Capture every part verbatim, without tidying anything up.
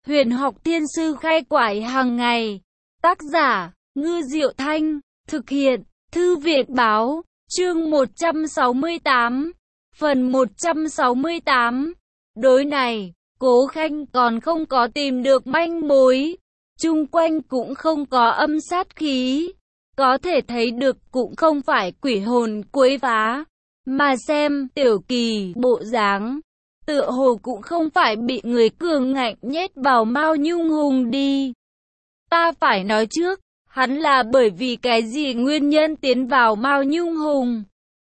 Huyền học thiên sư khai quải hàng ngày. Tác giả, Ngư Diệu Thanh. Thực hiện, Thư viện Báo. Chương một trăm sáu mươi tám. Phần một trăm sáu mươi tám. Đối này, Cố Khanh còn không có tìm được manh mối. Chung quanh cũng không có âm sát khí. Có thể thấy được cũng không phải quỷ hồn quấy phá. Mà xem Tiểu Kỳ bộ dáng, tựa hồ cũng không phải bị người cường ngạnh nhét vào Mao Nhung Hùng đi. Ta phải nói trước, hắn là bởi vì cái gì nguyên nhân tiến vào Mao Nhung Hùng,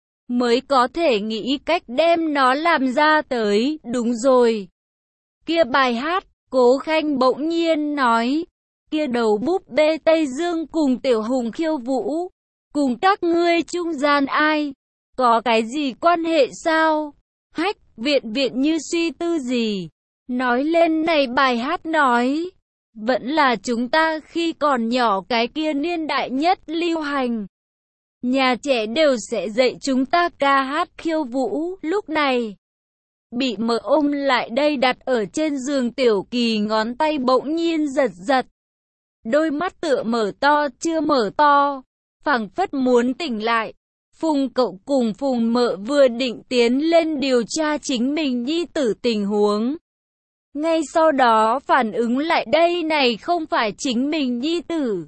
mới có thể nghĩ cách đem nó làm ra tới. Đúng rồi. Kia bài hát, Cố Khanh bỗng nhiên nói, kia đầu búp bê Tây Dương cùng Tiểu Hùng khiêu vũ, cùng các ngươi trung gian ai? Có cái gì quan hệ sao? Hách viện viện như suy tư gì. Nói lên này bài hát nói, vẫn là chúng ta khi còn nhỏ cái kia niên đại nhất lưu hành. Nhà trẻ đều sẽ dạy chúng ta ca hát khiêu vũ. Lúc này, bị mợ ôm lại đây đặt ở trên giường Tiểu Kỳ ngón tay bỗng nhiên giật giật. Đôi mắt tựa mở to chưa mở to, phảng phất muốn tỉnh lại. Phùng cậu cùng Phùng mợ vừa định tiến lên điều tra chính mình nhi tử tình huống. Ngay sau đó phản ứng lại đây này không phải chính mình nhi tử.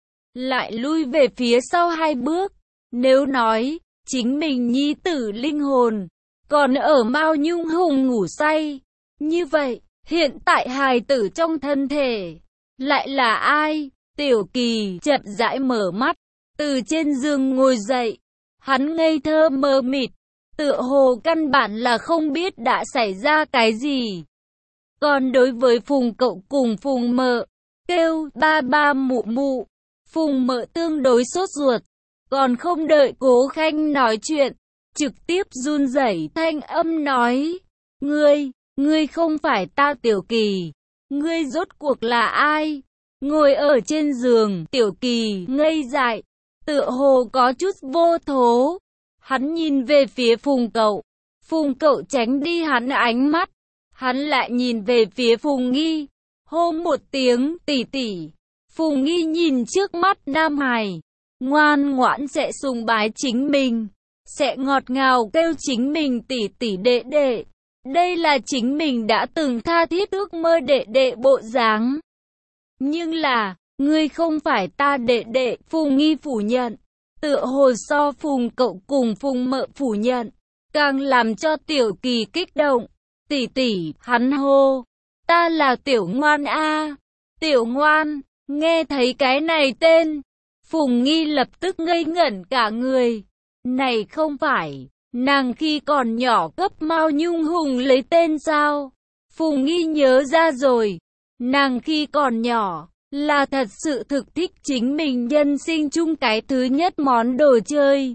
Lại lui về phía sau hai bước. Nếu nói, chính mình nhi tử linh hồn, còn ở Mao Nhung Hùng ngủ say. Như vậy, hiện tại hài tử trong thân thể, lại là ai? Tiểu Kỳ chậm rãi mở mắt, từ trên giường ngồi dậy. Hắn ngây thơ mơ mịt, tựa hồ căn bản là không biết đã xảy ra cái gì. Còn đối với Phùng cậu cùng Phùng mợ, kêu ba ba mụ mụ, Phùng mợ tương đối sốt ruột, còn không đợi Cố Khanh nói chuyện, trực tiếp run rẩy thanh âm nói, ngươi, ngươi không phải ta Tiểu Kỳ, ngươi rốt cuộc là ai? Ngồi ở trên giường, Tiểu Kỳ ngây dại, tựa hồ có chút vô thố. Hắn nhìn về phía Phùng cậu, Phùng cậu tránh đi hắn ánh mắt. Hắn lại nhìn về phía Phùng Nghi, hô một tiếng tỷ tỷ. Phùng Nghi nhìn trước mắt nam hài, ngoan ngoãn sẽ sùng bái chính mình, sẽ ngọt ngào kêu chính mình tỷ tỷ đệ đệ. Đây là chính mình đã từng tha thiết ước mơ đệ đệ bộ dáng. Nhưng là, ngươi không phải ta đệ đệ, Phùng Nghi phủ nhận. Tựa hồ so Phùng cậu cùng Phùng mợ phủ nhận, càng làm cho Tiểu Kỳ kích động. Tỷ tỷ, hắn hô, ta là Tiểu Ngoan a. Tiểu Ngoan, nghe thấy cái này tên, Phùng Nghi lập tức ngây ngẩn cả người. Này không phải, nàng khi còn nhỏ cấp Mao Nhung Hùng lấy tên sao? Phùng Nghi nhớ ra rồi, nàng khi còn nhỏ, là thật sự thực thích chính mình nhân sinh chung cái thứ nhất món đồ chơi.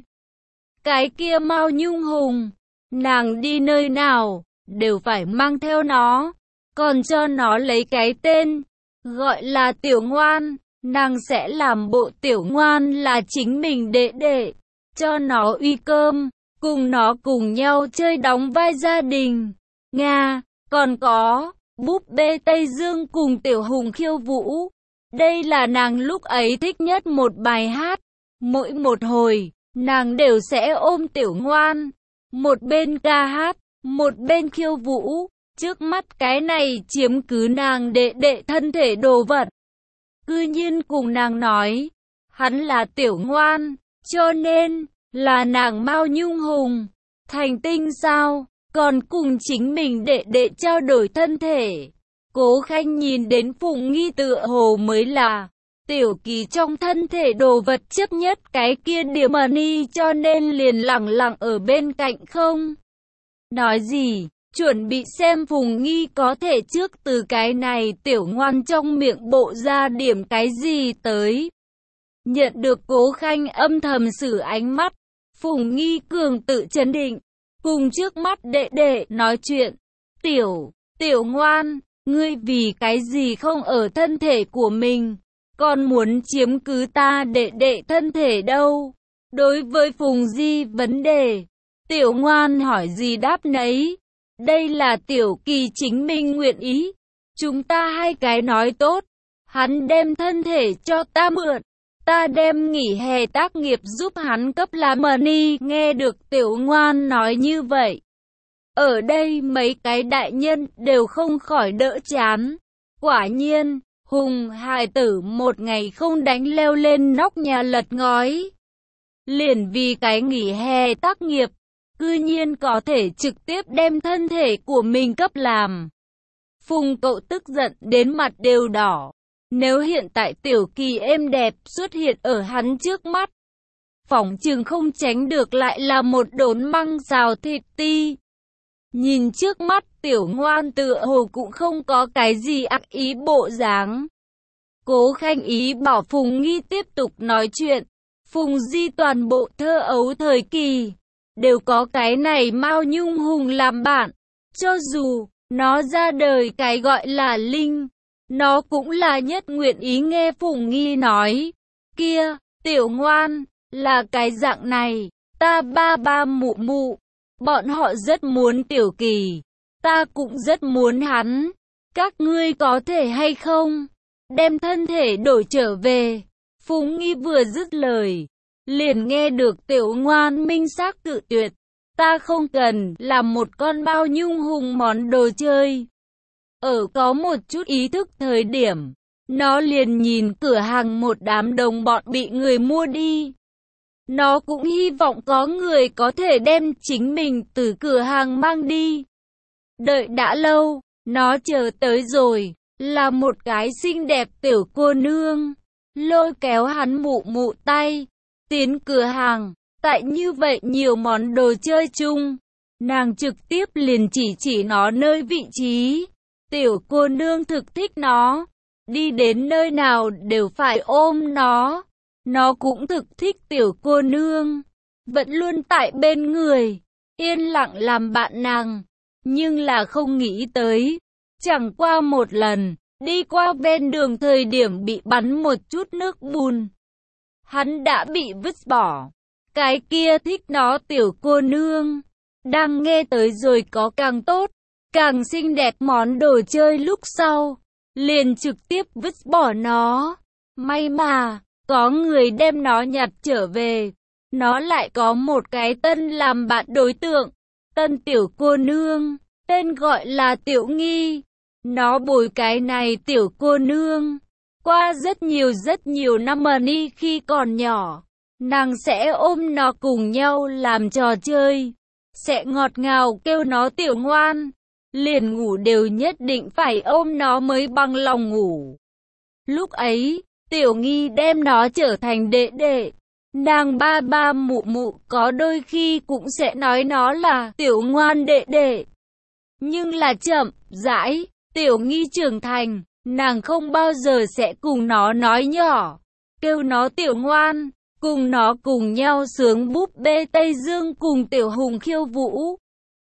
Cái kia Mao Nhung Hùng, nàng đi nơi nào, đều phải mang theo nó, còn cho nó lấy cái tên, gọi là Tiểu Ngoan. Nàng sẽ làm bộ Tiểu Ngoan là chính mình đệ đệ, cho nó uy cơm, cùng nó cùng nhau chơi đóng vai gia đình. Nga, còn có, búp bê Tây Dương cùng Tiểu Hùng khiêu vũ. Đây là nàng lúc ấy thích nhất một bài hát. Mỗi một hồi, nàng đều sẽ ôm Tiểu Ngoan, một bên ca hát, một bên khiêu vũ. Trước mắt cái này chiếm cứ nàng đệ đệ thân thể đồ vật, cư nhiên cùng nàng nói, hắn là Tiểu Ngoan, cho nên, là nàng Mao Nhung Hùng. Thành tinh sao, còn cùng chính mình đệ đệ trao đổi thân thể. Cố Khanh nhìn đến Phùng Nghi tựa hồ mới là Tiểu Kỳ trong thân thể đồ vật chấp nhất cái kia điểm money, cho nên liền lặng lặng ở bên cạnh không nói gì, chuẩn bị xem Phùng Nghi có thể trước từ cái này Tiểu Ngoan trong miệng bộ ra điểm cái gì tới. Nhận được Cố Khanh âm thầm sử ánh mắt, Phùng Nghi cường tự chấn định, cùng trước mắt đệ đệ nói chuyện. Tiểu, Tiểu Ngoan, ngươi vì cái gì không ở thân thể của mình, còn muốn chiếm cứ ta đệ đệ thân thể đâu? Đối với Phùng Di vấn đề, Tiểu Ngoan hỏi gì đáp nấy. Đây là Tiểu Kỳ chính mình nguyện ý. chúng ta hai cái nói tốt, hắn đem thân thể cho ta mượn, ta đem nghỉ hè tác nghiệp giúp hắn cấp làm money. Nghe được Tiểu Ngoan nói như vậy, ở đây mấy cái đại nhân đều không khỏi đỡ chán. Quả nhiên, Hùng hài tử một ngày không đánh leo lên nóc nhà lật ngói. Liền vì cái nghỉ hè tác nghiệp, cư nhiên có thể trực tiếp đem thân thể của mình cấp làm. Phùng cậu tức giận đến mặt đều đỏ. Nếu hiện tại Tiểu Kỳ êm đẹp xuất hiện ở hắn trước mắt, phỏng chừng không tránh được lại là một đốn măng xào thịt ti. Nhìn trước mắt Tiểu Ngoan tựa hồ cũng không có cái gì ác ý bộ dáng. Cố Khanh Ý bảo Phùng Nghi tiếp tục nói chuyện. Phùng Di toàn bộ thơ ấu thời kỳ đều có cái này Mao Nhung Hùng làm bạn. Cho dù nó ra đời cái gọi là Linh, nó cũng là nhất nguyện ý nghe Phùng Nghi nói. Kia, Tiểu Ngoan, là cái dạng này, ta ba ba mụ mụ, bọn họ rất muốn Tiểu Kỳ, ta cũng rất muốn hắn. Các ngươi có thể hay không đem thân thể đổi trở về? Phùng Nghi vừa dứt lời, liền nghe được Tiểu Ngoan minh xác cự tuyệt. Ta không cần là một con Mao Nhung Hùng món đồ chơi. Ở có một chút ý thức thời điểm, nó liền nhìn cửa hàng một đám đồng bọn bị người mua đi. Nó cũng hy vọng có người có thể đem chính mình từ cửa hàng mang đi. Đợi đã lâu, nó chờ tới rồi, là một cái xinh đẹp tiểu cô nương, lôi kéo hắn mụ mụ tay, tiến cửa hàng. Tại như vậy nhiều món đồ chơi chung, nàng trực tiếp liền chỉ chỉ nó nơi vị trí. Tiểu cô nương thực thích nó, đi đến nơi nào đều phải ôm nó. Nó cũng thực thích tiểu cô nương, vẫn luôn tại bên người, yên lặng làm bạn nàng. Nhưng là không nghĩ tới, chẳng qua một lần, đi qua ven đường thời điểm bị bắn một chút nước bùn, hắn đã bị vứt bỏ. Cái kia thích nó tiểu cô nương, đang nghe tới rồi có càng tốt, càng xinh đẹp món đồ chơi lúc sau, liền trực tiếp vứt bỏ nó. May mà, có người đem nó nhặt trở về, nó lại có một cái tân làm bạn đối tượng. Tân tiểu cô nương, tên gọi là Tiểu Nghi. Nó bồi cái này tiểu cô nương, qua rất nhiều rất nhiều năm mà ni khi còn nhỏ. Nàng sẽ ôm nó cùng nhau làm trò chơi, sẽ ngọt ngào kêu nó Tiểu Ngoan, liền ngủ đều nhất định phải ôm nó mới bằng lòng ngủ. Lúc ấy, Tiểu Nghi đem nó trở thành đệ đệ, nàng ba ba mụ mụ có đôi khi cũng sẽ nói nó là Tiểu Ngoan đệ đệ. Nhưng là chậm rãi, Tiểu Nghi trưởng thành, nàng không bao giờ sẽ cùng nó nói nhỏ, kêu nó Tiểu Ngoan. Cùng nó cùng nhau sướng búp bê Tây Dương cùng Tiểu Hùng khiêu vũ.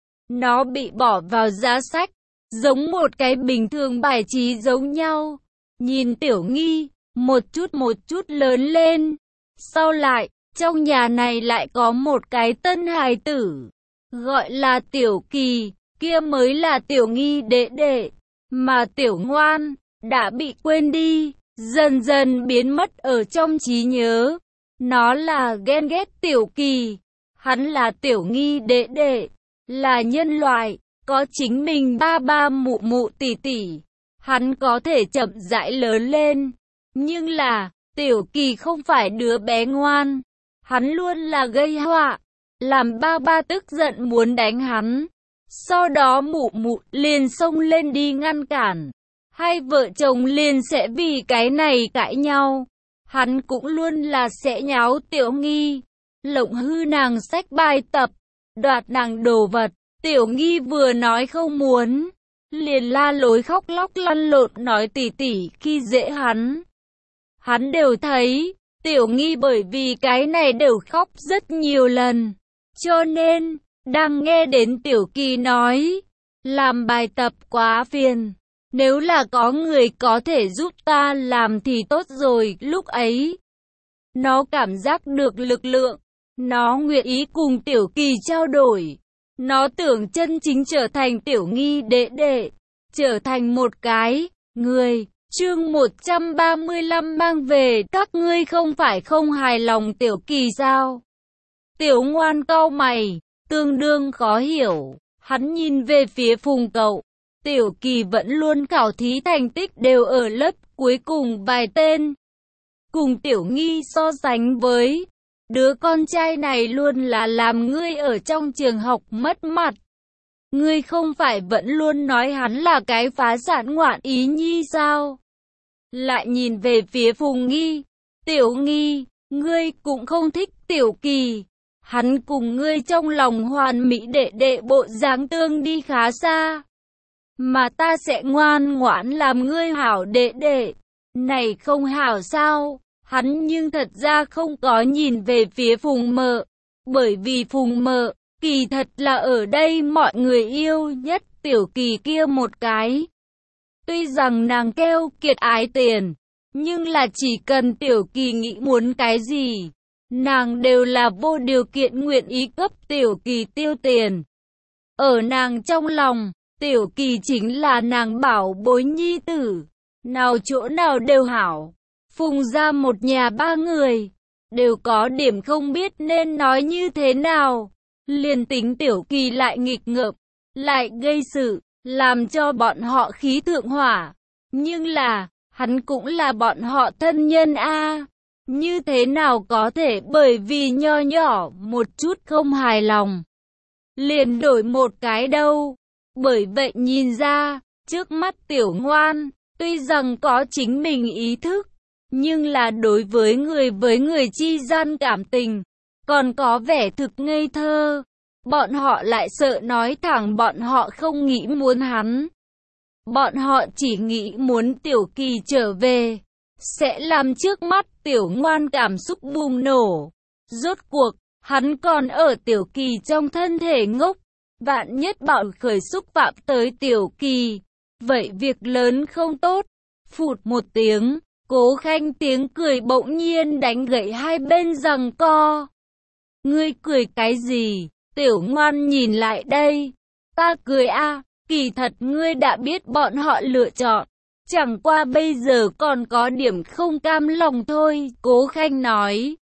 Nó bị bỏ vào giá sách, giống một cái bình thường bài trí giống nhau. Nhìn Tiểu Nghi, một chút một chút lớn lên. Sau lại, trong nhà này lại có một cái tân hài tử, gọi là Tiểu Kỳ, kia mới là Tiểu Nghi đệ đệ. Mà Tiểu Ngoan, đã bị quên đi, dần dần biến mất ở trong trí nhớ. Nó là ghen ghét Tiểu Kỳ, hắn là Tiểu Nghi đệ đệ, là nhân loại, có chính mình ba ba mụ mụ tỷ tỷ, hắn có thể chậm rãi lớn lên. Nhưng là, Tiểu Kỳ không phải đứa bé ngoan, hắn luôn là gây họa, làm ba ba tức giận muốn đánh hắn. Sau đó mụ mụ liền xông lên đi ngăn cản, hai vợ chồng liền sẽ vì cái này cãi nhau. Hắn cũng luôn là sẽ nháo Tiểu Nghi, lộng hư nàng sách bài tập, đoạt nàng đồ vật. Tiểu Nghi vừa nói không muốn, liền la lối khóc lóc lăn lộn nói tỉ tỉ khi dễ hắn. Hắn đều thấy, Tiểu Nghi bởi vì cái này đều khóc rất nhiều lần. Cho nên, đang nghe đến Tiểu Kỳ nói, làm bài tập quá phiền. Nếu là có người có thể giúp ta làm thì tốt rồi. Lúc ấy, nó cảm giác được lực lượng, nó nguyện ý cùng Tiểu Kỳ trao đổi. Nó tưởng chân chính trở thành Tiểu Nghi đệ đệ. trở thành một cái người. Chương một trăm ba mươi lăm mang về, các ngươi không phải không hài lòng Tiểu Kỳ sao? Tiểu Ngoan cau mày, tương đương khó hiểu, hắn nhìn về phía Phùng cậu. Tiểu Kỳ vẫn luôn khảo thí thành tích đều ở lớp cuối cùng vài tên. Cùng Tiểu Nghi so sánh với, đứa con trai này luôn là làm ngươi ở trong trường học mất mặt. Ngươi không phải vẫn luôn nói hắn là cái phá sản ngoạn ý nhi sao? Lại nhìn về phía Phùng Nghi. Tiểu Nghi, ngươi cũng không thích Tiểu Kỳ. Hắn cùng ngươi trong lòng hoàn mỹ đệ đệ bộ dáng tương đi khá xa. Mà ta sẽ ngoan ngoãn làm ngươi hảo đệ đệ. Này không hảo sao? Hắn nhưng thật ra không có nhìn về phía Phùng Mợ. Bởi vì Phùng Mợ, kỳ thật là ở đây mọi người yêu nhất Tiểu Kỳ kia một cái. Tuy rằng nàng keo kiệt ái tiền, nhưng là chỉ cần Tiểu Kỳ nghĩ muốn cái gì, nàng đều là vô điều kiện nguyện ý cấp Tiểu Kỳ tiêu tiền. Ở nàng trong lòng, Tiểu Kỳ chính là nàng bảo bối nhi tử, nào chỗ nào đều hảo. Phùng ra một nhà ba người, đều có điểm không biết nên nói như thế nào. Liền tính Tiểu Kỳ lại nghịch ngợm, lại gây sự, làm cho bọn họ khí thượng hỏa. Nhưng là, hắn cũng là bọn họ thân nhân a. Như thế nào có thể bởi vì nho nhỏ một chút không hài lòng, liền đổi một cái đâu. Bởi vậy nhìn ra, trước mắt Tiểu Ngoan, tuy rằng có chính mình ý thức, nhưng là đối với người với người chi gian cảm tình, còn có vẻ thực ngây thơ. Bọn họ lại sợ nói thẳng bọn họ không nghĩ muốn hắn. Bọn họ chỉ nghĩ muốn Tiểu Kỳ trở về, sẽ làm trước mắt Tiểu Ngoan cảm xúc bùng nổ. Rốt cuộc, hắn còn ở Tiểu Kỳ trong thân thể ngốc. Vạn nhất bạo khởi xúc phạm tới Tiểu Kỳ, vậy việc lớn không tốt. Phụt một tiếng, Cố Khanh tiếng cười bỗng nhiên đánh gãy hai bên giằng co. Ngươi cười cái gì? Tiểu Ngoan nhìn lại đây. Ta cười a, à, kỳ thật ngươi đã biết bọn họ lựa chọn. Chẳng qua bây giờ còn có điểm không cam lòng thôi, Cố Khanh nói.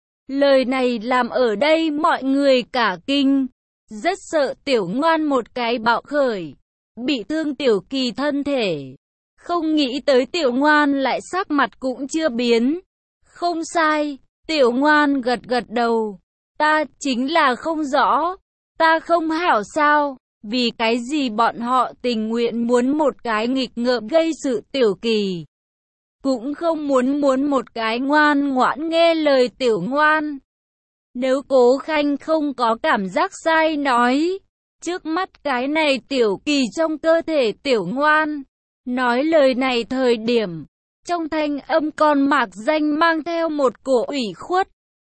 Lời này làm ở đây mọi người cả kinh. Rất sợ Tiểu Ngoan một cái bạo khởi, bị thương Tiểu Kỳ thân thể. Không nghĩ tới Tiểu Ngoan lại sắc mặt cũng chưa biến. Không sai, Tiểu Ngoan gật gật đầu. Ta chính là không rõ, ta không hảo sao, vì cái gì bọn họ tình nguyện muốn một cái nghịch ngợm gây sự Tiểu Kỳ, cũng không muốn muốn một cái ngoan ngoãn nghe lời Tiểu Ngoan. Nếu Cố Khanh không có cảm giác sai nói, trước mắt cái này Tiểu Kỳ trong cơ thể Tiểu Ngoan, nói lời này thời điểm, trong thanh âm còn mạc danh mang theo một cổ ủy khuất.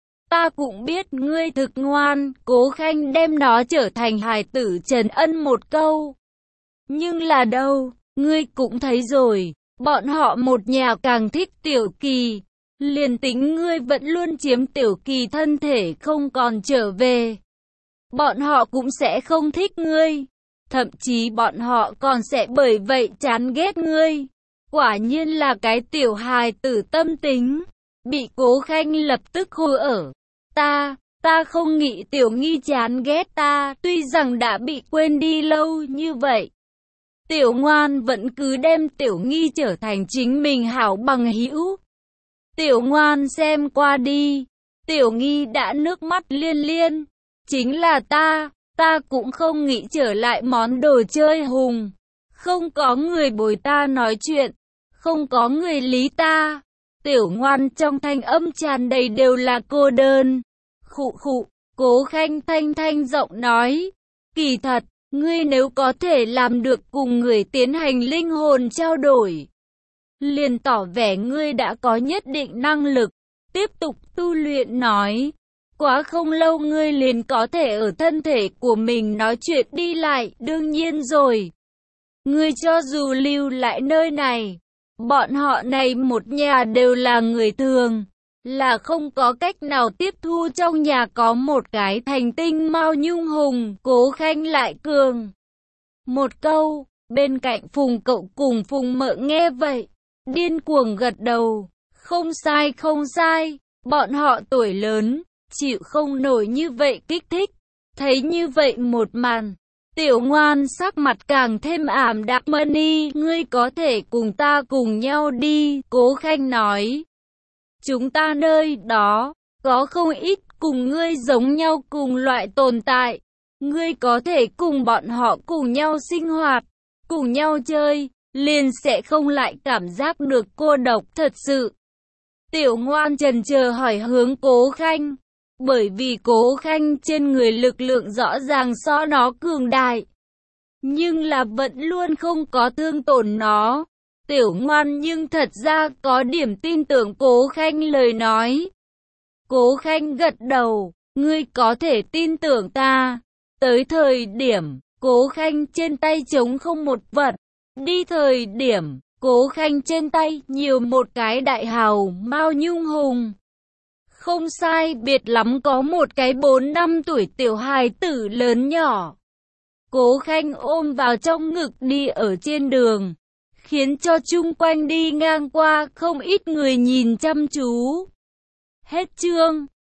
Ta cũng biết ngươi thực ngoan, Cố Khanh đem nó trở thành hài tử trần ân một câu. Nhưng là đâu, ngươi cũng thấy rồi, bọn họ một nhà càng thích Tiểu Kỳ. Liền tính ngươi vẫn luôn chiếm Tiểu Kỳ thân thể không còn trở về, bọn họ cũng sẽ không thích ngươi. Thậm chí bọn họ còn sẽ bởi vậy chán ghét ngươi. Quả nhiên là cái tiểu hài tử tâm tính. Bị Cố Khanh lập tức hô ở. Ta, ta không nghĩ Tiểu Nghi chán ghét ta, tuy rằng đã bị quên đi lâu như vậy. Tiểu Ngoan vẫn cứ đem Tiểu Nghi trở thành chính mình hảo bằng hữu. Tiểu Ngoan xem qua đi, Tiểu Nghi đã nước mắt liên liên. Chính là ta, ta cũng không nghĩ trở lại món đồ chơi hùng. Không có người bồi ta nói chuyện, không có người lý ta. Tiểu Ngoan trong thanh âm tràn đầy đều là cô đơn. Khụ khụ, Cố Khanh thanh thanh giọng nói. Kỳ thật, ngươi nếu có thể làm được cùng người tiến hành linh hồn trao đổi, liền tỏ vẻ ngươi đã có nhất định năng lực. Tiếp tục tu luyện nói. Quá không lâu ngươi liền có thể ở thân thể của mình nói chuyện đi lại, đương nhiên rồi. Ngươi cho dù lưu lại nơi này, bọn họ này một nhà đều là người thường, là không có cách nào tiếp thu trong nhà có một cái thành tinh Mao Nhung Hùng. Cố Khanh lại cường một câu, Bên cạnh Phùng Cậu cùng Phùng Mợ nghe vậy, điên cuồng gật đầu. Không sai không sai, bọn họ tuổi lớn, chịu không nổi như vậy kích thích. Thấy như vậy một màn, Tiểu Ngoan sắc mặt càng thêm ảm đạm. Mani, ngươi có thể cùng ta cùng nhau đi, Cố Khanh nói. Chúng ta nơi đó, có không ít cùng ngươi giống nhau cùng loại tồn tại. Ngươi có thể cùng bọn họ cùng nhau sinh hoạt, cùng nhau chơi, liền sẽ không lại cảm giác được cô độc thật sự. Tiểu Ngoan chần chờ hỏi hướng Cố Khanh, bởi vì Cố Khanh trên người lực lượng rõ ràng so nó cường đại, nhưng là vẫn luôn không có thương tổn nó. Tiểu Ngoan nhưng thật ra có điểm tin tưởng Cố Khanh lời nói. Cố Khanh gật đầu, ngươi có thể tin tưởng ta. Tới thời điểm, Cố Khanh trên tay trống không một vật. Đi thời điểm, Cố Khanh trên tay nhiều một cái đại hào mao nhung hùng. Không sai biệt lắm có một cái bốn năm tuổi tiểu hài tử lớn nhỏ. Cố Khanh ôm vào trong ngực đi ở trên đường, khiến cho chung quanh đi ngang qua không ít người nhìn chăm chú. Hết chương.